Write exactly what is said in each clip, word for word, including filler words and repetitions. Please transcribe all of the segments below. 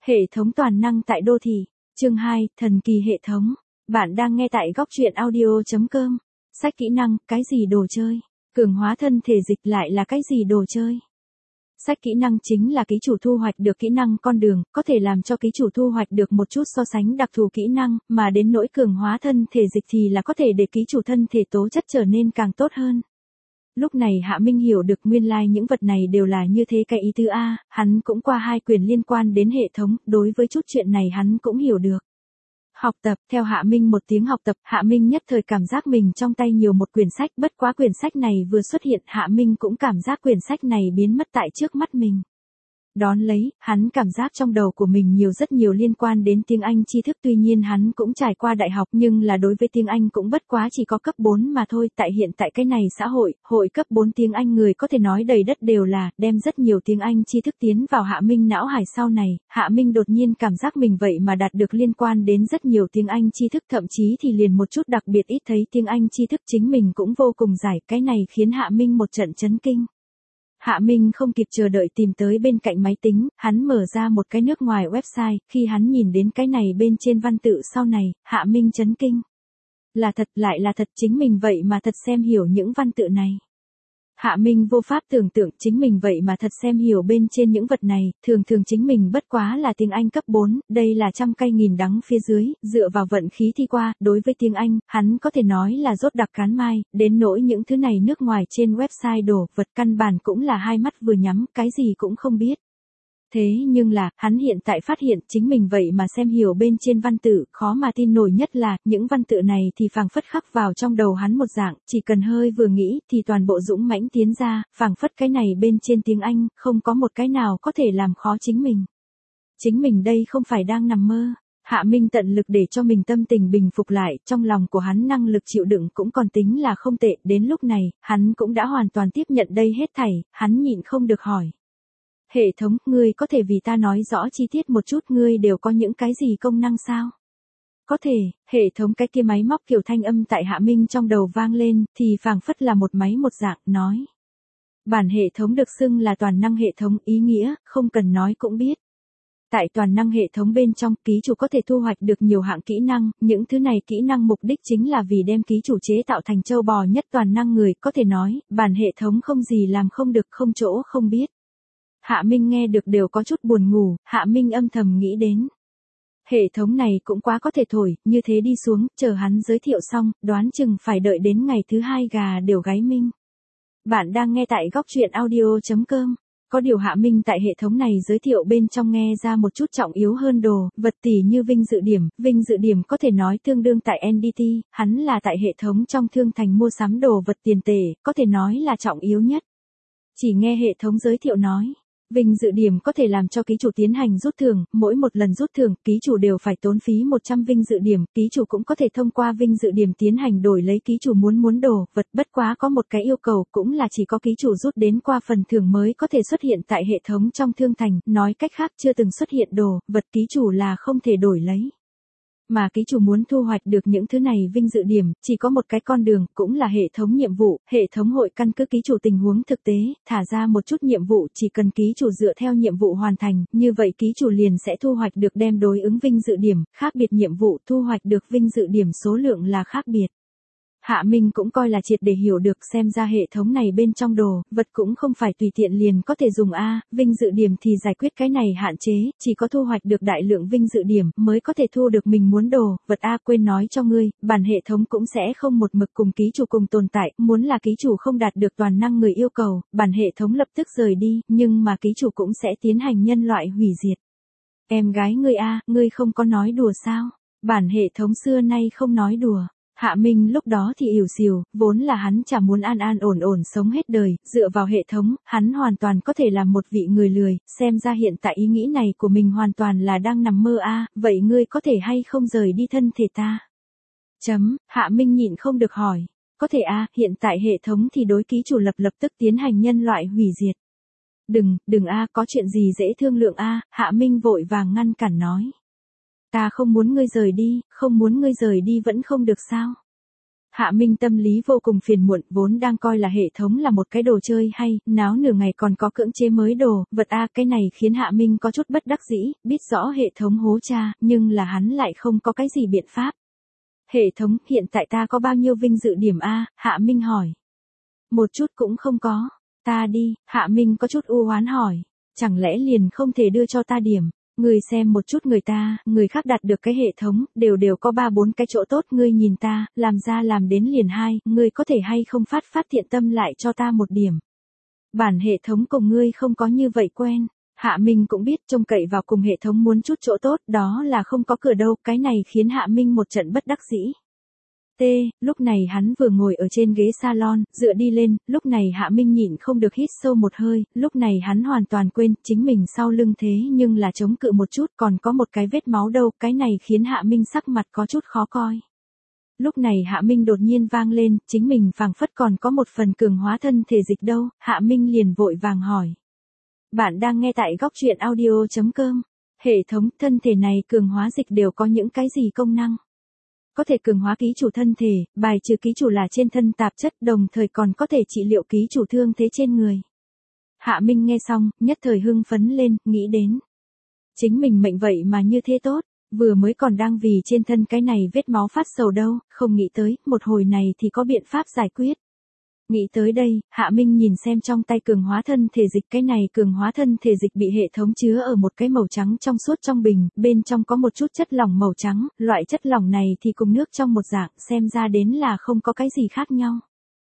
Hệ thống toàn năng tại đô thị. Chương hai, thần kỳ hệ thống. Bạn đang nghe tại góc truyện audio chấm com. Sách kỹ năng, cái gì đồ chơi? Cường hóa thân thể dịch lại là cái gì đồ chơi? Sách kỹ năng chính là ký chủ thu hoạch được kỹ năng con đường, có thể làm cho ký chủ thu hoạch được một chút so sánh đặc thù kỹ năng, mà đến nỗi cường hóa thân thể dịch thì là có thể để ký chủ thân thể tố chất trở nên càng tốt hơn. Lúc này Hạ Minh hiểu được nguyên lai like những vật này đều là như thế cái ý tứ A, hắn cũng qua hai quyền liên quan đến hệ thống, đối với chút chuyện này hắn cũng hiểu được. Học tập, theo Hạ Minh một tiếng học tập, Hạ Minh nhất thời cảm giác mình trong tay nhiều một quyển sách, bất quá quyển sách này vừa xuất hiện, Hạ Minh cũng cảm giác quyển sách này biến mất tại trước mắt mình. Đón lấy, hắn cảm giác trong đầu của mình nhiều rất nhiều liên quan đến tiếng Anh tri thức, tuy nhiên hắn cũng trải qua đại học nhưng là đối với tiếng Anh cũng bất quá chỉ có cấp bốn mà thôi, tại hiện tại cái này xã hội, hội cấp bốn tiếng Anh người có thể nói đầy đất đều là, đem rất nhiều tiếng Anh tri thức tiến vào Hạ Minh não hải sau này, Hạ Minh đột nhiên cảm giác mình vậy mà đạt được liên quan đến rất nhiều tiếng Anh tri thức, thậm chí thì liền một chút đặc biệt ít thấy tiếng Anh tri thức chính mình cũng vô cùng giải, cái này khiến Hạ Minh một trận chấn kinh. Hạ Minh không kịp chờ đợi tìm tới bên cạnh máy tính, hắn mở ra một cái nước ngoài website, khi hắn nhìn đến cái này bên trên văn tự sau này, Hạ Minh chấn kinh. Là thật, lại là thật, chính mình vậy mà thật xem hiểu những văn tự này. Hạ Minh vô pháp tưởng tượng chính mình vậy mà thật xem hiểu bên trên những vật này, thường thường chính mình bất quá là tiếng Anh cấp bốn, đây là trăm cay nghìn đắng phía dưới, dựa vào vận khí thi qua, đối với tiếng Anh, hắn có thể nói là rốt đặc cán mai, đến nỗi những thứ này nước ngoài trên website đổ vật căn bản cũng là hai mắt vừa nhắm, cái gì cũng không biết. Thế nhưng là, hắn hiện tại phát hiện chính mình vậy mà xem hiểu bên trên văn tự, khó mà tin nổi nhất là, những văn tự này thì phảng phất khắc vào trong đầu hắn một dạng, chỉ cần hơi vừa nghĩ thì toàn bộ dũng mãnh tiến ra, phảng phất cái này bên trên tiếng Anh, không có một cái nào có thể làm khó chính mình. Chính mình đây không phải đang nằm mơ. Hạ Minh tận lực để cho mình tâm tình bình phục lại, trong lòng của hắn năng lực chịu đựng cũng còn tính là không tệ, đến lúc này, hắn cũng đã hoàn toàn tiếp nhận đây hết thảy, hắn nhịn không được hỏi. Hệ thống, ngươi có thể vì ta nói rõ chi tiết một chút, ngươi đều có những cái gì công năng sao? Có thể, hệ thống cái kia máy móc kiểu thanh âm tại Hạ Minh trong đầu vang lên, thì phảng phất là một máy một dạng, nói. Bản hệ thống được xưng là toàn năng hệ thống, ý nghĩa, không cần nói cũng biết. Tại toàn năng hệ thống bên trong, ký chủ có thể thu hoạch được nhiều hạng kỹ năng, những thứ này kỹ năng mục đích chính là vì đem ký chủ chế tạo thành châu bò nhất toàn năng người, có thể nói, bản hệ thống không gì làm không được, không chỗ không biết. Hạ Minh nghe được đều có chút buồn ngủ, Hạ Minh âm thầm nghĩ đến. Hệ thống này cũng quá có thể thổi, như thế đi xuống, chờ hắn giới thiệu xong, đoán chừng phải đợi đến ngày thứ hai gà đều gáy minh. Bạn đang nghe tại góc truyện audio chấm com. Có điều Hạ Minh tại hệ thống này giới thiệu bên trong nghe ra một chút trọng yếu hơn đồ, vật tỷ như vinh dự điểm, vinh dự điểm có thể nói tương đương tại en đê tê, hắn là tại hệ thống trong thương thành mua sắm đồ vật tiền tệ, có thể nói là trọng yếu nhất. Chỉ nghe hệ thống giới thiệu nói. Vinh dự điểm có thể làm cho ký chủ tiến hành rút thưởng, mỗi một lần rút thưởng, ký chủ đều phải tốn phí một trăm vinh dự điểm, ký chủ cũng có thể thông qua vinh dự điểm tiến hành đổi lấy ký chủ muốn muốn đồ, vật, bất quá có một cái yêu cầu, cũng là chỉ có ký chủ rút đến qua phần thưởng mới có thể xuất hiện tại hệ thống trong thương thành, nói cách khác chưa từng xuất hiện đồ, vật ký chủ là không thể đổi lấy. Mà ký chủ muốn thu hoạch được những thứ này vinh dự điểm, chỉ có một cái con đường, cũng là hệ thống nhiệm vụ, hệ thống hội căn cứ ký chủ tình huống thực tế, thả ra một chút nhiệm vụ, chỉ cần ký chủ dựa theo nhiệm vụ hoàn thành, như vậy ký chủ liền sẽ thu hoạch được đem đối ứng vinh dự điểm, khác biệt nhiệm vụ thu hoạch được vinh dự điểm số lượng là khác biệt. Hạ Minh cũng coi là triệt để hiểu được, xem ra hệ thống này bên trong đồ, vật cũng không phải tùy tiện liền có thể dùng A, vinh dự điểm thì giải quyết cái này hạn chế, chỉ có thu hoạch được đại lượng vinh dự điểm mới có thể thu được mình muốn đồ, vật A quên nói cho ngươi, bản hệ thống cũng sẽ không một mực cùng ký chủ cùng tồn tại, muốn là ký chủ không đạt được toàn năng người yêu cầu, bản hệ thống lập tức rời đi, nhưng mà ký chủ cũng sẽ tiến hành nhân loại hủy diệt. Em gái ngươi A, ngươi không có nói đùa sao? Bản hệ thống xưa nay không nói đùa. Hạ Minh lúc đó thì ỉu xìu, vốn là hắn chả muốn an an ổn ổn sống hết đời, dựa vào hệ thống, hắn hoàn toàn có thể làm một vị người lười, xem ra hiện tại ý nghĩ này của mình hoàn toàn là đang nằm mơ a, vậy ngươi có thể hay không rời đi thân thể ta? Chấm, Hạ Minh nhịn không được hỏi, có thể a, hiện tại hệ thống thì đối ký chủ lập lập tức tiến hành nhân loại hủy diệt. Đừng, đừng a, có chuyện gì dễ thương lượng a, Hạ Minh vội vàng ngăn cản nói. Ta không muốn ngươi rời đi, không muốn ngươi rời đi vẫn không được sao? Hạ Minh tâm lý vô cùng phiền muộn, vốn đang coi là hệ thống là một cái đồ chơi hay, náo nửa ngày còn có cưỡng chế mới đồ, vật a cái này khiến Hạ Minh có chút bất đắc dĩ, biết rõ hệ thống hố cha, nhưng là hắn lại không có cái gì biện pháp. Hệ thống, hiện tại ta có bao nhiêu vinh dự điểm a? Hạ Minh hỏi. Một chút cũng không có. Ta đi, Hạ Minh có chút u oán hỏi. Chẳng lẽ liền không thể đưa cho ta điểm? Ngươi xem một chút người ta, người khác đạt được cái hệ thống, đều đều có ba bốn cái chỗ tốt, ngươi nhìn ta, làm ra làm đến liền hai, ngươi có thể hay không phát phát thiện tâm lại cho ta một điểm. Bản hệ thống cùng ngươi không có như vậy quen. Hạ Minh cũng biết trông cậy vào cùng hệ thống muốn chút chỗ tốt, đó là không có cửa đâu, cái này khiến Hạ Minh một trận bất đắc dĩ. T, lúc này hắn vừa ngồi ở trên ghế salon, dựa đi lên, lúc này Hạ Minh nhịn không được hít sâu một hơi, lúc này hắn hoàn toàn quên, chính mình sau lưng thế nhưng là chống cự một chút, còn có một cái vết máu đâu, cái này khiến Hạ Minh sắc mặt có chút khó coi. Lúc này Hạ Minh đột nhiên vang lên, chính mình phảng phất còn có một phần cường hóa thân thể dịch đâu, Hạ Minh liền vội vàng hỏi. Bạn đang nghe tại góc truyện audio chấm com. Hệ thống, thân thể này cường hóa dịch đều có những cái gì công năng? Có thể cường hóa ký chủ thân thể, bài trừ ký chủ là trên thân tạp chất, đồng thời còn có thể trị liệu ký chủ thương thế trên người. Hạ Minh nghe xong, nhất thời hưng phấn lên, nghĩ đến. Chính mình mệnh vậy mà như thế tốt, vừa mới còn đang vì trên thân cái này vết máu phát sầu đâu, không nghĩ tới, một hồi này thì có biện pháp giải quyết. Nghĩ tới đây, Hạ Minh nhìn xem trong tay cường hóa thân thể dịch, cái này cường hóa thân thể dịch bị hệ thống chứa ở một cái màu trắng trong suốt trong bình, bên trong có một chút chất lỏng màu trắng, loại chất lỏng này thì cùng nước trong một dạng, xem ra đến là không có cái gì khác nhau.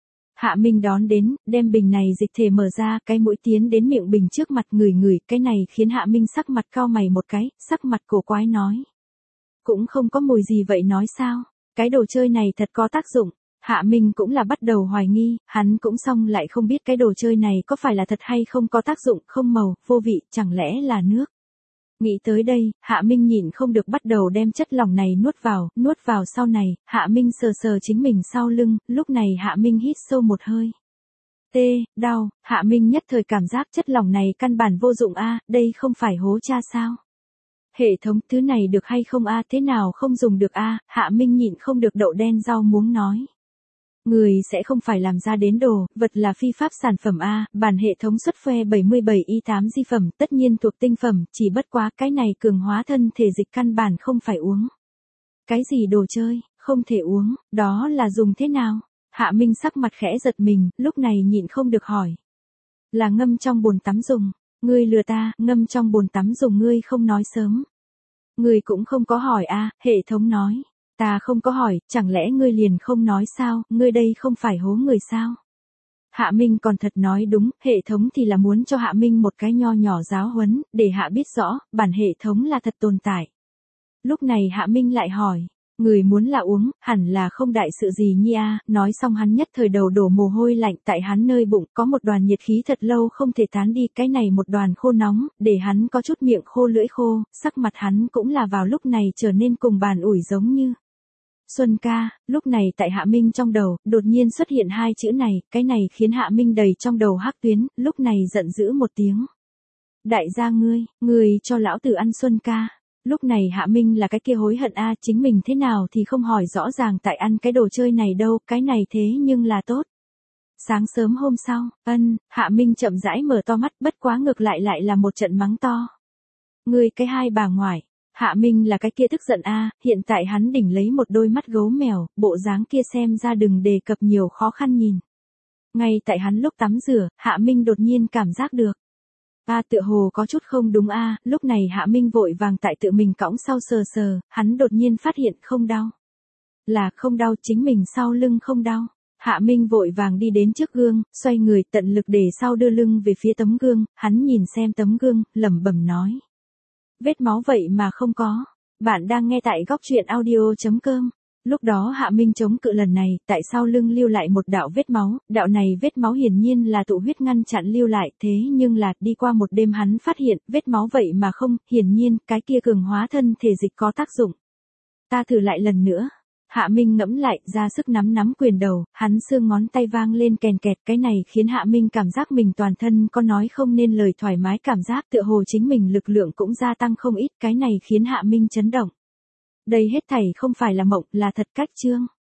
Hạ Minh đón đến, đem bình này dịch thể mở ra, cái mũi tiến đến miệng bình trước mặt người người, cái này khiến Hạ Minh sắc mặt cau mày một cái, sắc mặt cổ quái nói. Cũng không có mùi gì vậy nói sao, cái đồ chơi này thật có tác dụng. Hạ Minh cũng là bắt đầu hoài nghi, hắn cũng xong lại không biết cái đồ chơi này có phải là thật hay không có tác dụng, không màu, vô vị, chẳng lẽ là nước. Nghĩ tới đây, Hạ Minh nhịn không được bắt đầu đem chất lỏng này nuốt vào, nuốt vào sau này, Hạ Minh sờ sờ chính mình sau lưng, lúc này Hạ Minh hít sâu một hơi. T, đau, Hạ Minh nhất thời cảm giác chất lỏng này căn bản vô dụng a, đây không phải hố cha sao. Hệ thống, thứ này được hay không a, thế nào không dùng được a, Hạ Minh nhịn không được đậu đen rau muống nói. Người sẽ không phải làm ra đến đồ, vật là phi pháp sản phẩm A, bản hệ thống xuất phe bảy mươi bảy i tám di phẩm, tất nhiên thuộc tinh phẩm, chỉ bất quá cái này cường hóa thân thể dịch căn bản không phải uống. Cái gì đồ chơi, không thể uống, đó là dùng thế nào? Hạ Minh sắc mặt khẽ giật mình, lúc này nhịn không được hỏi. Là ngâm trong bồn tắm dùng, ngươi lừa ta, ngâm trong bồn tắm dùng ngươi không nói sớm. Ngươi cũng không có hỏi A, hệ thống nói. Ta không có hỏi, chẳng lẽ ngươi liền không nói sao, ngươi đây không phải hố người sao? Hạ Minh còn thật nói đúng, hệ thống thì là muốn cho Hạ Minh một cái nho nhỏ giáo huấn, để Hạ biết rõ, bản hệ thống là thật tồn tại. Lúc này Hạ Minh lại hỏi, người muốn là uống, hẳn là không đại sự gì nhi a, nói xong hắn nhất thời đầu đổ mồ hôi lạnh, tại hắn nơi bụng có một đoàn nhiệt khí thật lâu không thể tán đi, cái này một đoàn khô nóng, để hắn có chút miệng khô lưỡi khô, sắc mặt hắn cũng là vào lúc này trở nên cùng bàn ủi giống như. Xuân ca, lúc này tại Hạ Minh trong đầu, đột nhiên xuất hiện hai chữ này, cái này khiến Hạ Minh đầy trong đầu hắc tuyến, lúc này giận dữ một tiếng. Đại gia ngươi, ngươi cho lão tử ăn Xuân ca. Lúc này Hạ Minh là cái kia hối hận a, chính mình thế nào thì không hỏi rõ ràng tại ăn cái đồ chơi này đâu, cái này thế nhưng là tốt. Sáng sớm hôm sau, ân, Hạ Minh chậm rãi mở to mắt, bất quá ngược lại lại là một trận mắng to. Ngươi cái hai bà ngoại. Hạ Minh là cái kia tức giận a, hiện tại hắn đỉnh lấy một đôi mắt gấu mèo, bộ dáng kia xem ra đừng đề cập nhiều khó khăn nhìn. Ngay tại hắn lúc tắm rửa, Hạ Minh đột nhiên cảm giác được. A tựa hồ có chút không đúng a, lúc này Hạ Minh vội vàng tại tự mình cõng sau sờ sờ, hắn đột nhiên phát hiện không đau. Là không đau, chính mình sau lưng không đau. Hạ Minh vội vàng đi đến trước gương, xoay người tận lực để sau đưa lưng về phía tấm gương, hắn nhìn xem tấm gương, lẩm bẩm nói. Vết máu vậy mà không có. Bạn đang nghe tại góc truyện audio chấm com. Lúc đó Hạ Minh chống cự lần này, tại sau lưng lưu lại một đạo vết máu, đạo này vết máu hiển nhiên là tụ huyết ngăn chặn lưu lại, thế nhưng là, đi qua một đêm hắn phát hiện, vết máu vậy mà không, hiển nhiên, cái kia cường hóa thân thể dịch có tác dụng. Ta thử lại lần nữa. Hạ Minh ngẫm lại, ra sức nắm nắm quyền đầu, hắn xương ngón tay vang lên kèn kẹt, cái này khiến Hạ Minh cảm giác mình toàn thân có nói không nên lời thoải mái cảm giác tựa hồ chính mình lực lượng cũng gia tăng không ít, cái này khiến Hạ Minh chấn động. Đây hết thảy không phải là mộng, là thật cách chương.